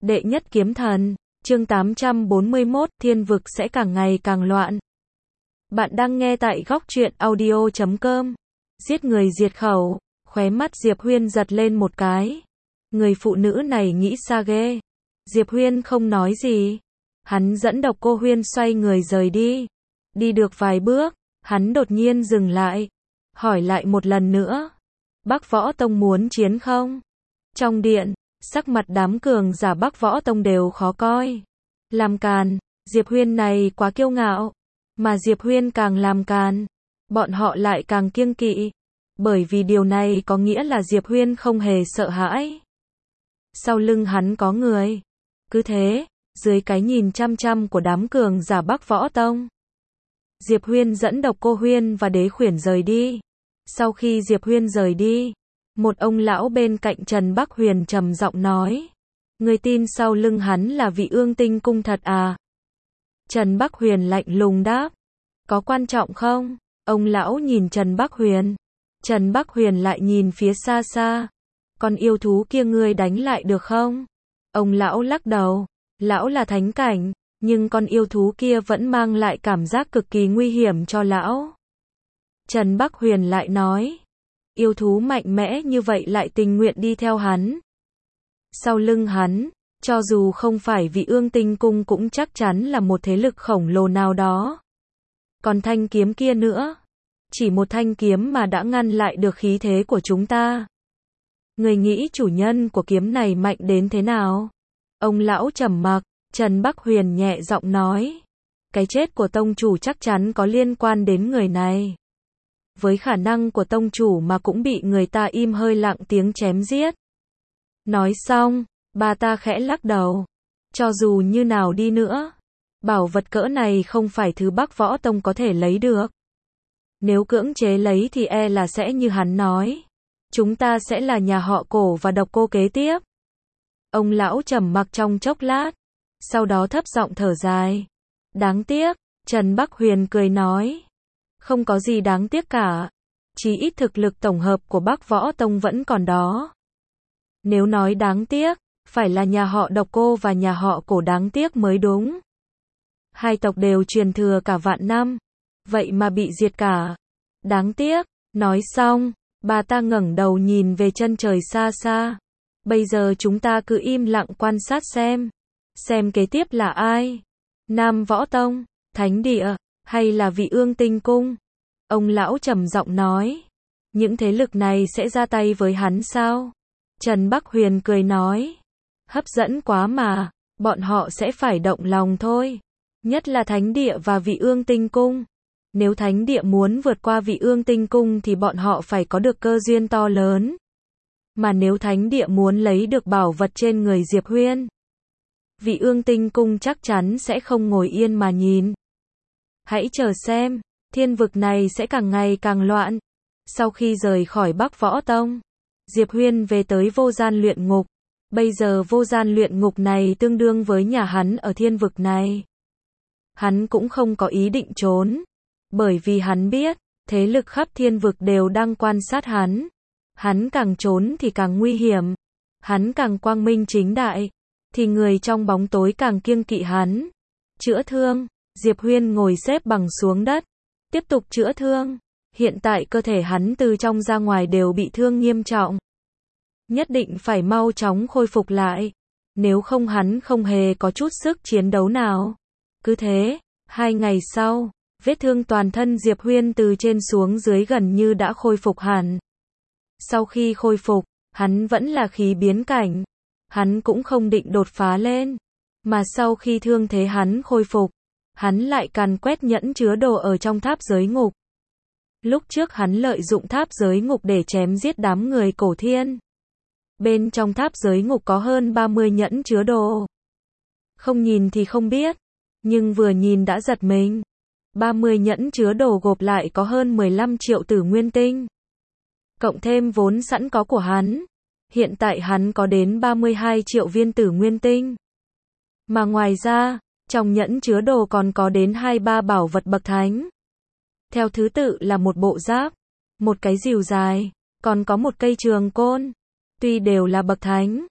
Đệ nhất kiếm thần, chương 841, thiên vực sẽ càng ngày càng loạn. Bạn đang nghe tại góc truyện audio.com. Giết người diệt khẩu, khóe mắt Diệp Huyên giật lên một cái. Người phụ nữ này nghĩ xa ghê. Diệp Huyên không nói gì. Hắn dẫn Độc Cô Huyên xoay người rời đi. Đi được vài bước, hắn đột nhiên dừng lại. Hỏi lại một lần nữa. Bắc Võ Tông muốn chiến không? Trong điện, sắc mặt đám cường giả Bắc Võ Tông đều khó coi. Làm càn, Diệp Huyên này quá kiêu ngạo. Mà Diệp Huyên càng làm càn, bọn họ lại càng kiêng kỵ. Bởi vì điều này có nghĩa là Diệp Huyên không hề sợ hãi. Sau lưng hắn có người. Cứ thế, dưới cái nhìn chăm chăm của đám cường giả Bắc Võ Tông, Diệp Huyên dẫn Độc Cô Huyên và Đế Khuyển rời đi. Sau khi Diệp Huyên rời đi, một ông lão bên cạnh Trần Bắc Huyền trầm giọng nói. Người tin sau lưng hắn là Vị Ương Tinh Cung thật à? Trần Bắc Huyền lạnh lùng đáp. Có quan trọng không? Ông lão nhìn Trần Bắc Huyền. Trần Bắc Huyền lại nhìn phía xa xa. Con yêu thú kia ngươi đánh lại được không? Ông lão lắc đầu. Lão là thánh cảnh, nhưng con yêu thú kia vẫn mang lại cảm giác cực kỳ nguy hiểm cho lão. Trần Bắc Huyền lại nói. Yêu thú mạnh mẽ như vậy lại tình nguyện đi theo hắn. Sau lưng hắn, cho dù không phải Vị Ương Tinh Cung cũng chắc chắn là một thế lực khổng lồ nào đó. Còn thanh kiếm kia nữa, chỉ một thanh kiếm mà đã ngăn lại được khí thế của chúng ta. Người nghĩ chủ nhân của kiếm này mạnh đến thế nào? Ông lão trầm mặc, Trần Bắc Huyền nhẹ giọng nói. Cái chết của tông chủ chắc chắn có liên quan đến người này. Với khả năng của tông chủ mà cũng bị người ta im hơi lặng tiếng chém giết. Nói xong, bà ta khẽ lắc đầu. Cho dù như nào đi nữa, bảo vật cỡ này không phải thứ Bắc Võ Tông có thể lấy được. Nếu cưỡng chế lấy thì e là sẽ như hắn nói. Chúng ta sẽ là nhà họ Cổ và Độc Cô kế tiếp. Ông lão trầm mặc trong chốc lát. Sau đó thấp giọng thở dài. Đáng tiếc, Trần Bắc Huyền cười nói. Không có gì đáng tiếc cả. Chí ít thực lực tổng hợp của Bắc Võ Tông vẫn còn đó. Nếu nói đáng tiếc, phải là nhà họ Độc Cô và nhà họ Cổ đáng tiếc mới đúng. Hai tộc đều truyền thừa cả vạn năm, vậy mà bị diệt cả. Đáng tiếc. Nói xong, bà ta ngẩng đầu nhìn về chân trời xa xa. Bây giờ chúng ta cứ im lặng quan sát xem kế tiếp là ai. Nam Võ Tông, Thánh Địa, hay là Vị Ương Tinh Cung? Ông lão trầm giọng nói. Những thế lực này sẽ ra tay với hắn sao? Trần Bắc Huyền cười nói. Hấp dẫn quá mà, bọn họ sẽ phải động lòng thôi. Nhất là Thánh Địa và Vị Ương Tinh Cung. Nếu Thánh Địa muốn vượt qua Vị Ương Tinh Cung thì bọn họ phải có được cơ duyên to lớn. Mà nếu Thánh Địa muốn lấy được bảo vật trên người Diệp Huyên, Vị Ương Tinh Cung chắc chắn sẽ không ngồi yên mà nhìn. Hãy chờ xem, thiên vực này sẽ càng ngày càng loạn. Sau khi rời khỏi Bắc Võ Tông, Diệp Huyên về tới Vô Gian Luyện Ngục. Bây giờ Vô Gian Luyện Ngục này tương đương với nhà hắn ở thiên vực này. Hắn cũng không có ý định trốn, bởi vì hắn biết, thế lực khắp thiên vực đều đang quan sát hắn. Hắn càng trốn thì càng nguy hiểm. Hắn càng quang minh chính đại, thì người trong bóng tối càng kiêng kỵ hắn. Chữa thương, Diệp Huyên ngồi xếp bằng xuống đất, tiếp tục chữa thương. Hiện tại cơ thể hắn từ trong ra ngoài đều bị thương nghiêm trọng. Nhất định phải mau chóng khôi phục lại. Nếu không hắn không hề có chút sức chiến đấu nào. Cứ thế, 2 ngày sau, vết thương toàn thân Diệp Huyên từ trên xuống dưới gần như đã khôi phục hẳn. Sau khi khôi phục, hắn vẫn là khí biến cảnh. Hắn cũng không định đột phá lên. Mà sau khi thương thế hắn khôi phục, hắn lại càn quét nhẫn chứa đồ ở trong tháp giới ngục. Lúc trước hắn lợi dụng tháp giới ngục để chém giết đám người Cổ Thiên. Bên trong tháp giới ngục có hơn 30 nhẫn chứa đồ. Không nhìn thì không biết, nhưng vừa nhìn đã giật mình. 30 nhẫn chứa đồ gộp lại có hơn 15 triệu tử nguyên tinh. Cộng thêm vốn sẵn có của hắn, hiện tại hắn có đến 32 triệu viên tử nguyên tinh. Mà ngoài ra, trong nhẫn chứa đồ còn có đến 2-3 bảo vật bậc thánh. Theo thứ tự là một bộ giáp, một cái rìu dài, còn có một cây trường côn. Tuy đều là bậc thánh,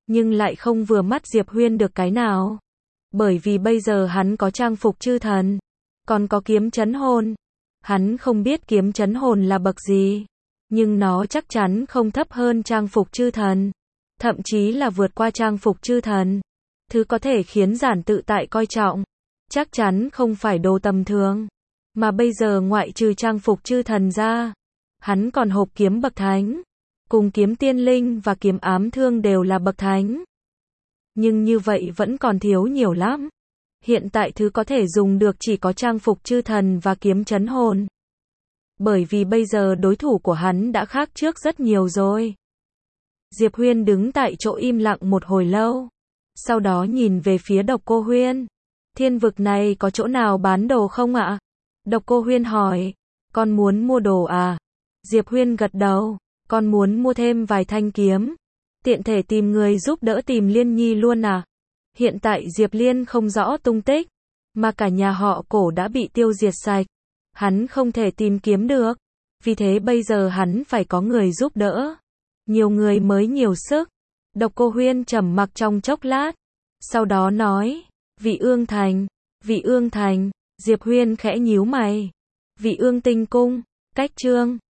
nhưng lại không vừa mắt Diệp Huyên được cái nào. Bởi vì bây giờ hắn có trang phục chư thần, còn có kiếm trấn hồn. Hắn không biết kiếm trấn hồn là bậc gì, nhưng nó chắc chắn không thấp hơn trang phục chư thần, thậm chí là vượt qua trang phục chư thần. Thứ có thể khiến Giản Tự Tại coi trọng, chắc chắn không phải đồ tầm thường. Mà bây giờ ngoại trừ trang phục chư thần ra, hắn còn hộp kiếm bậc thánh, cùng kiếm tiên linh và kiếm ám thương đều là bậc thánh. Nhưng như vậy vẫn còn thiếu nhiều lắm. Hiện tại thứ có thể dùng được chỉ có trang phục chư thần và kiếm trấn hồn. Bởi vì bây giờ đối thủ của hắn đã khác trước rất nhiều rồi. Diệp Huyên đứng tại chỗ im lặng một hồi lâu. Sau đó nhìn về phía Độc Cô Huyên. Thiên vực này có chỗ nào bán đồ không ạ? Độc Cô Huyên hỏi. Con muốn mua đồ à? Diệp Huyên gật đầu. Con muốn mua thêm vài thanh kiếm. Tiện thể tìm người giúp đỡ tìm Liên Nhi luôn à? Hiện tại Diệp Liên không rõ tung tích, mà cả nhà họ Cổ đã bị tiêu diệt sạch. Hắn không thể tìm kiếm được. Vì thế bây giờ hắn phải có người giúp đỡ. Nhiều người mới nhiều sức. Độc Cô Huyên trầm mặc trong chốc lát. Sau đó nói, Vị Ương Thành. Vị Ương Thành. Diệp Huyên khẽ nhíu mày. Vị Ương Tinh Cung. Cách Trương.